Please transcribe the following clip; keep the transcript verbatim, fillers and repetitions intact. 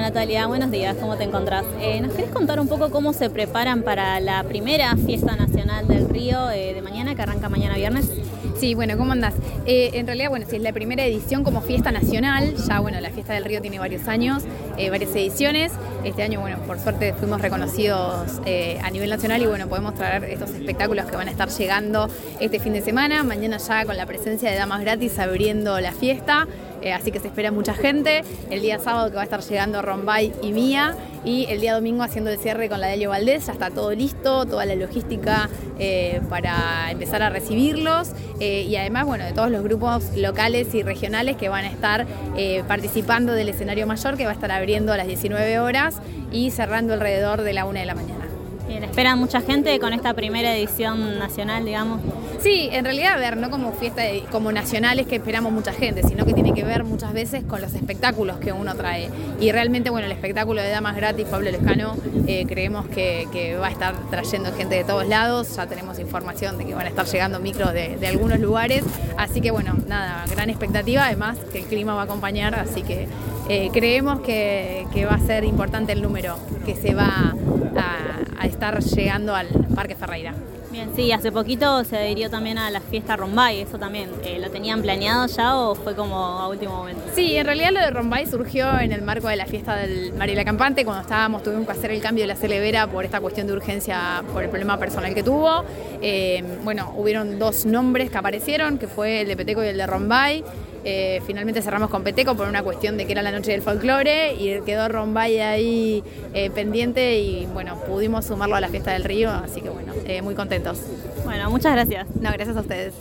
Natalia, buenos días, ¿cómo te encontrás? Eh, ¿Nos querés contar un poco cómo se preparan para la primera fiesta nacional del Río eh, de mañana, que arranca mañana viernes? Sí, bueno, ¿cómo andás? Eh, en realidad, bueno, si es la primera edición como fiesta nacional, ya bueno, la fiesta del Río tiene varios años, eh, varias ediciones. Este año, bueno, por suerte fuimos reconocidos eh, a nivel nacional y bueno, podemos traer estos espectáculos que van a estar llegando este fin de semana. Mañana ya con la presencia de Damas Gratis abriendo la fiesta. Eh, así que se espera mucha gente. El día sábado que va a estar llegando Rombay y Mía, y el día domingo haciendo el cierre con la Delio Valdés. Ya está todo listo, toda la logística eh, para empezar a recibirlos, eh, y además bueno, de todos los grupos locales y regionales que van a estar eh, participando del escenario mayor, que va a estar abriendo a las diecinueve horas y cerrando alrededor de la una de la mañana. Bien, ¿esperan mucha gente con esta primera edición nacional, digamos? Sí, en realidad, a ver, no como fiesta de, como nacionales que esperamos mucha gente, sino que tiene que ver muchas veces con los espectáculos que uno trae. Y realmente, bueno, el espectáculo de Damas Gratis, Pablo Lescano, eh, creemos que, que va a estar trayendo gente de todos lados. Ya tenemos información de que van a estar llegando micros de, de algunos lugares. Así que, bueno, nada, gran expectativa. Además, que el clima va a acompañar, así que eh, creemos que, que va a ser importante el número que se va a, a estar llegando al Parque Ferreira. Bien, sí, hace poquito se adhirió también a la fiesta Rombay, eso también, eh, ¿lo tenían planeado ya o fue como a último momento? Sí, en realidad lo de Rombay surgió en el marco de la fiesta del Mariela Campante, cuando estábamos, tuvimos que hacer el cambio de la Celevera por esta cuestión de urgencia, por el problema personal que tuvo. Eh, bueno, hubieron dos nombres que aparecieron, que fue el de Peteco y el de Rombay. Eh, finalmente cerramos con Peteco por una cuestión de que era la noche del folclore y quedó Rombay ahí eh, pendiente y bueno, pudimos sumarlo a la fiesta del Río, así que bueno, eh, muy contentos. Bueno, muchas gracias. No, gracias a ustedes.